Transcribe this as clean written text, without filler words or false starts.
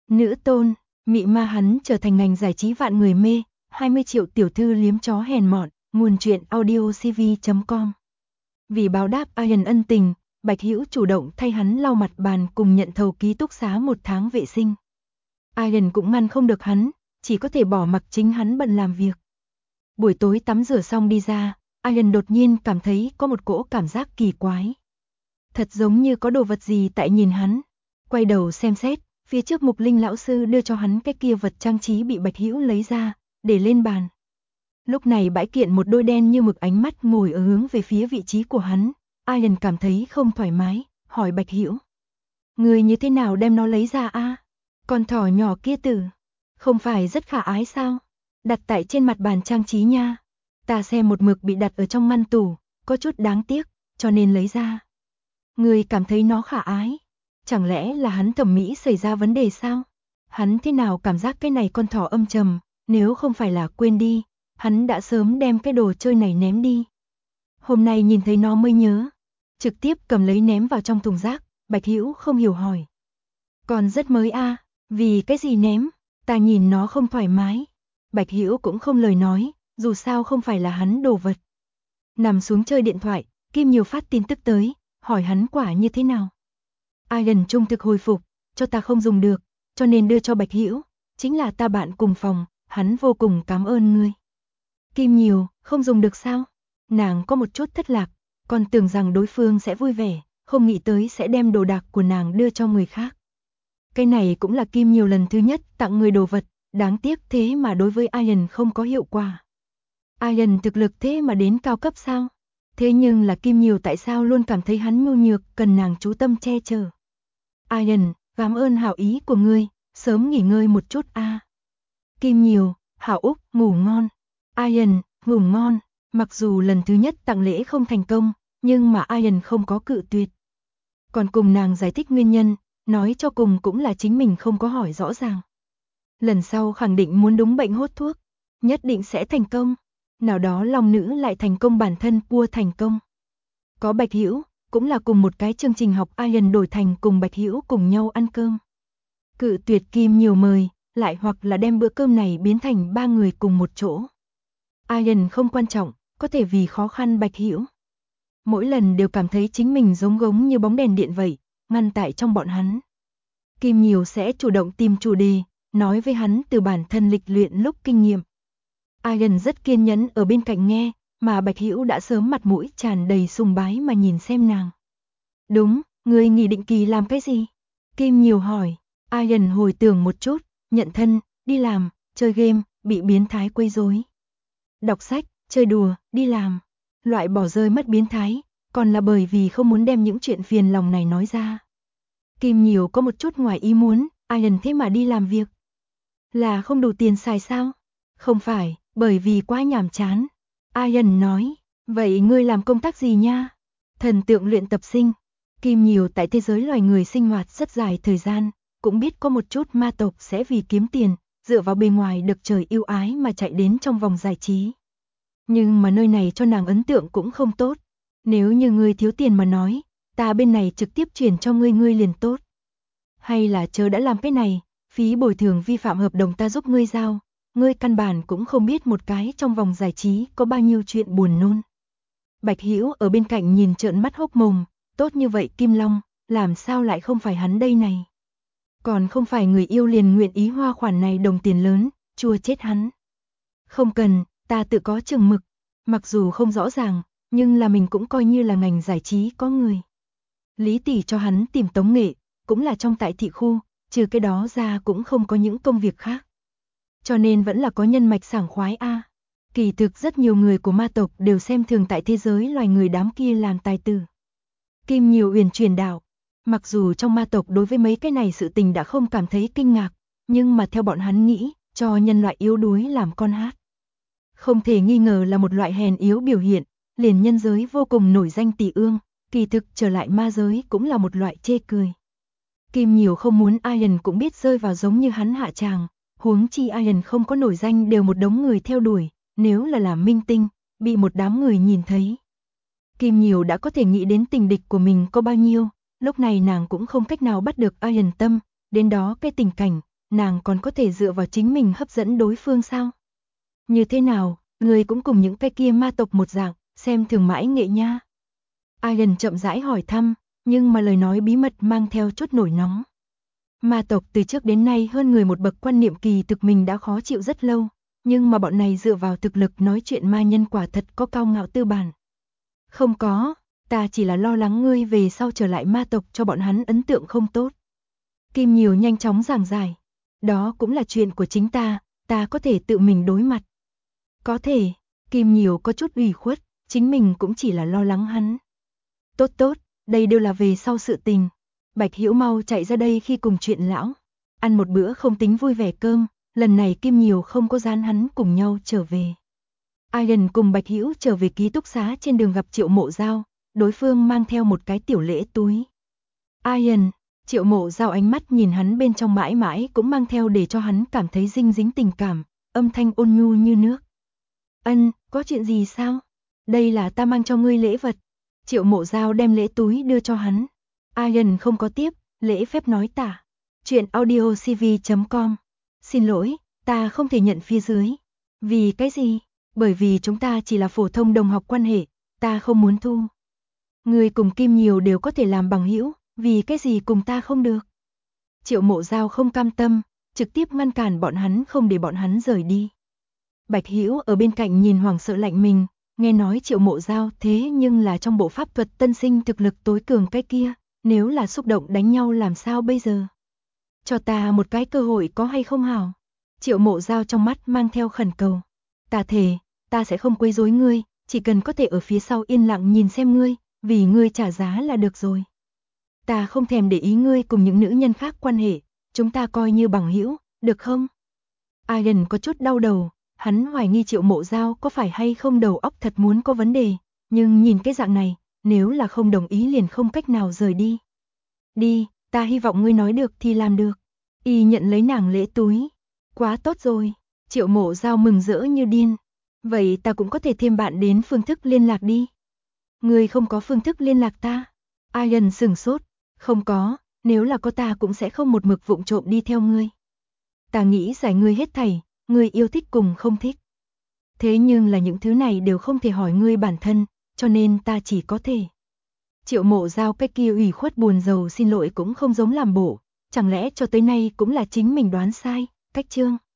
Nữ tôn, mị ma hắn trở thành ngành giải trí vạn người mê, 20 triệu tiểu thư liếm chó hèn mọn, nguồn truyện audiocv.com. Vì báo đáp Ian ân tình, Bạch Hữu chủ động thay hắn lau mặt bàn cùng nhận thầu ký túc xá 1 tháng vệ sinh. Ian cũng ngăn không được hắn, chỉ có thể bỏ mặc chính hắn bận làm việc. Buổi tối tắm rửa xong đi ra, Ian đột nhiên cảm thấy có một cỗ cảm giác kỳ quái. Thật giống như có đồ vật gì tại nhìn hắn. Quay đầu xem xét, phía trước Mục Linh lão sư đưa cho hắn cái kia vật trang trí bị Bạch Hữu lấy ra, để lên bàn. Lúc này bãi kiện một đôi đen như mực ánh mắt ngồi ở hướng về phía vị trí của hắn. Ian cảm thấy không thoải mái, hỏi Bạch Hữu: "Người như thế nào đem nó lấy ra a? Con thỏ nhỏ kia tử, không phải rất khả ái sao? Đặt tại trên mặt bàn trang trí nha. Ta xem một mực bị đặt ở trong ngăn tủ, có chút đáng tiếc, cho nên lấy ra." Người cảm thấy nó khả ái? Chẳng lẽ là hắn thẩm mỹ xảy ra vấn đề sao? Hắn thế nào cảm giác cái này con thỏ âm trầm, nếu không phải là quên đi, hắn đã sớm đem cái đồ chơi này ném đi. Hôm nay nhìn thấy nó mới nhớ, trực tiếp cầm lấy ném vào trong thùng rác. Bạch Hữu không hiểu hỏi: "Còn rất mới a, vì cái gì ném? Ta nhìn nó không thoải mái." Bạch Hữu cũng không lời nói, dù sao không phải là hắn đồ vật. Nằm xuống chơi điện thoại, Kim Nhiều phát tin tức tới, hỏi hắn quả như thế nào. Ian trung thực hồi phục: "Cho ta không dùng được, cho nên đưa cho Bạch Hữu, chính là ta bạn cùng phòng, hắn vô cùng cảm ơn ngươi." Kim Nhiều: "Không dùng được sao?" Nàng có một chút thất lạc, còn tưởng rằng đối phương sẽ vui vẻ, không nghĩ tới sẽ đem đồ đạc của nàng đưa cho người khác. Cái này cũng là Kim Nhiều lần thứ nhất tặng người đồ vật, đáng tiếc thế mà đối với Ian không có hiệu quả. Ian thực lực thế mà đến cao cấp sao? Thế nhưng là Kim Nhiều tại sao luôn cảm thấy hắn nhu nhược, cần nàng chú tâm che chở. Ian: "Cảm ơn hảo ý của ngươi, sớm nghỉ ngơi một chút a." Kim Nhiều: "Hảo Úc, ngủ ngon." Ian: "Ngủ ngon." Mặc dù lần thứ nhất tặng lễ không thành công, nhưng mà Ian không có cự tuyệt. Còn cùng nàng giải thích nguyên nhân, nói cho cùng cũng là chính mình không có hỏi rõ ràng. Lần sau khẳng định muốn đúng bệnh hốt thuốc, nhất định sẽ thành công. Nào đó long nữ lại thành công bản thân cua thành công. Có Bạch Hữu, cũng là cùng một cái chương trình học. Ian đổi thành cùng Bạch Hữu cùng nhau ăn cơm. Cự tuyệt Kim Nhiều mời, lại hoặc là đem bữa cơm này biến thành 3 người cùng một chỗ. Ian không quan trọng, có thể vì khó khăn Bạch Hữu. Mỗi lần đều cảm thấy chính mình giống gống như bóng đèn điện vậy, ngăn tại trong bọn hắn. Kim Nhiều sẽ chủ động tìm chủ đề, nói với hắn từ bản thân lịch luyện lúc kinh nghiệm. Ian rất kiên nhẫn ở bên cạnh nghe, mà Bạch Hữu đã sớm mặt mũi tràn đầy sùng bái mà nhìn xem nàng. "Đúng, ngươi nghỉ định kỳ làm cái gì?" Kim Nhiều hỏi. Ian hồi tưởng một chút, nhận thân, đi làm, chơi game, bị biến thái quấy rối. Đọc sách, chơi đùa, đi làm. Loại bỏ rơi mất biến thái, còn là bởi vì không muốn đem những chuyện phiền lòng này nói ra. Kim Nhiều có một chút ngoài ý muốn, Ian thế mà đi làm việc. Là không đủ tiền xài sao? Không phải, bởi vì quá nhàm chán. Ian nói, vậy ngươi làm công tác gì nha? Thần tượng luyện tập sinh. Kim Nhiều tại thế giới loài người sinh hoạt rất dài thời gian, cũng biết có một chút ma tộc sẽ vì kiếm tiền, dựa vào bề ngoài được trời yêu ái mà chạy đến trong vòng giải trí. Nhưng mà nơi này cho nàng ấn tượng cũng không tốt. Nếu như ngươi thiếu tiền mà nói, ta bên này trực tiếp chuyển cho ngươi liền tốt. Hay là chờ đã làm cái này, phí bồi thường vi phạm hợp đồng ta giúp ngươi giao, ngươi căn bản cũng không biết một cái trong vòng giải trí có bao nhiêu chuyện buồn nôn. Bạch Hữu ở bên cạnh nhìn trợn mắt hốc mồm, tốt như vậy Kim Long, làm sao lại không phải hắn đây này? Còn không phải người yêu liền nguyện ý hoa khoản này đồng tiền lớn, chua chết hắn. Không cần, ta tự có chừng mực, mặc dù không rõ ràng, nhưng là mình cũng coi như là ngành giải trí có người. Lý tỷ cho hắn tìm tống nghệ, cũng là trong tại thị khu, trừ cái đó ra cũng không có những công việc khác. Cho nên vẫn là có nhân mạch sảng khoái a. Kỳ thực rất nhiều người của ma tộc đều xem thường tại thế giới loài người đám kia làm tài tử. Kim Nhiều uyển chuyển đạo, mặc dù trong ma tộc đối với mấy cái này sự tình đã không cảm thấy kinh ngạc, nhưng mà theo bọn hắn nghĩ, cho nhân loại yếu đuối làm con hát. Không thể nghi ngờ là một loại hèn yếu biểu hiện, liền nhân giới vô cùng nổi danh tỷ ương, kỳ thực trở lại ma giới cũng là một loại chê cười. Kim Nhiều không muốn Ian cũng biết rơi vào giống như hắn hạ tràng, huống chi Ian không có nổi danh đều một đống người theo đuổi, nếu là làm minh tinh, bị một đám người nhìn thấy. Kim Nhiều đã có thể nghĩ đến tình địch của mình có bao nhiêu, lúc này nàng cũng không cách nào bắt được Ian tâm, đến đó cái tình cảnh, nàng còn có thể dựa vào chính mình hấp dẫn đối phương sao? Như thế nào, ngươi cũng cùng những cái kia ma tộc một dạng, xem thường mãi nghệ nha. Ian chậm rãi hỏi thăm, nhưng mà lời nói bí mật mang theo chút nổi nóng. Ma tộc từ trước đến nay hơn người một bậc, quan niệm kỳ thực mình đã khó chịu rất lâu, nhưng mà bọn này dựa vào thực lực nói chuyện ma nhân quả thật có cao ngạo tư bản. Không có, ta chỉ là lo lắng ngươi về sau trở lại ma tộc cho bọn hắn ấn tượng không tốt. Kim Nhiều nhanh chóng giảng giải, đó cũng là chuyện của chính ta có thể tự mình đối mặt. Có thể, Kim Nhiều có chút ủy khuất, chính mình cũng chỉ là lo lắng hắn. Tốt, đây đều là về sau sự tình. Bạch Hữu mau chạy ra đây khi cùng chuyện lão. Ăn một bữa không tính vui vẻ cơm, lần này Kim Nhiều không có gián hắn cùng nhau trở về. Ian cùng Bạch Hữu trở về ký túc xá, trên đường gặp Triệu Mộ Giao, đối phương mang theo một cái tiểu lễ túi. Ian, Triệu Mộ Giao ánh mắt nhìn hắn bên trong mãi mãi cũng mang theo để cho hắn cảm thấy dinh dính tình cảm, âm thanh ôn nhu như nước. Ân, có chuyện gì sao? Đây là ta mang cho ngươi lễ vật. Triệu Mộ Giao đem lễ túi đưa cho hắn. Ian không có tiếp, lễ phép nói tả. Chuyện audiocv.com. Xin lỗi, ta không thể nhận phía dưới. Vì cái gì? Bởi vì chúng ta chỉ là phổ thông đồng học quan hệ, ta không muốn thu. Ngươi cùng Kim Nhiều đều có thể làm bằng hữu, vì cái gì cùng ta không được? Triệu Mộ Giao không cam tâm, trực tiếp ngăn cản bọn hắn không để bọn hắn rời đi. Bạch Hữu ở bên cạnh nhìn hoảng sợ lạnh mình, nghe nói Triệu Mộ Giao thế nhưng là trong bộ pháp thuật tân sinh thực lực tối cường cái kia, nếu là xúc động đánh nhau làm sao bây giờ? Cho ta một cái cơ hội có hay không hảo? Triệu Mộ Giao trong mắt mang theo khẩn cầu. Ta thề, ta sẽ không quấy rối ngươi, chỉ cần có thể ở phía sau yên lặng nhìn xem ngươi, vì ngươi trả giá là được rồi. Ta không thèm để ý ngươi cùng những nữ nhân khác quan hệ, chúng ta coi như bằng hữu, được không? Ian có chút đau đầu, hắn hoài nghi Triệu Mộ Giao có phải hay không đầu óc thật muốn có vấn đề, nhưng nhìn cái dạng này, nếu là không đồng ý liền không cách nào rời đi. Đi, ta hy vọng ngươi nói được thì làm được. Y nhận lấy nàng lễ túi. Quá tốt rồi, Triệu Mộ Giao mừng rỡ như điên. Vậy ta cũng có thể thêm bạn đến phương thức liên lạc đi. Ngươi không có phương thức liên lạc ta? Ian sửng sốt. Không có, nếu là có ta cũng sẽ không một mực vụng trộm đi theo ngươi. Ta nghĩ giải ngươi hết thảy, ngươi yêu thích cùng không thích. Thế nhưng là những thứ này đều không thể hỏi ngươi bản thân, cho nên ta chỉ có thể. Triệu Mộ Giao cái kia ủy khuất buồn rầu xin lỗi cũng không giống làm bộ, chẳng lẽ cho tới nay cũng là chính mình đoán sai, cách chương.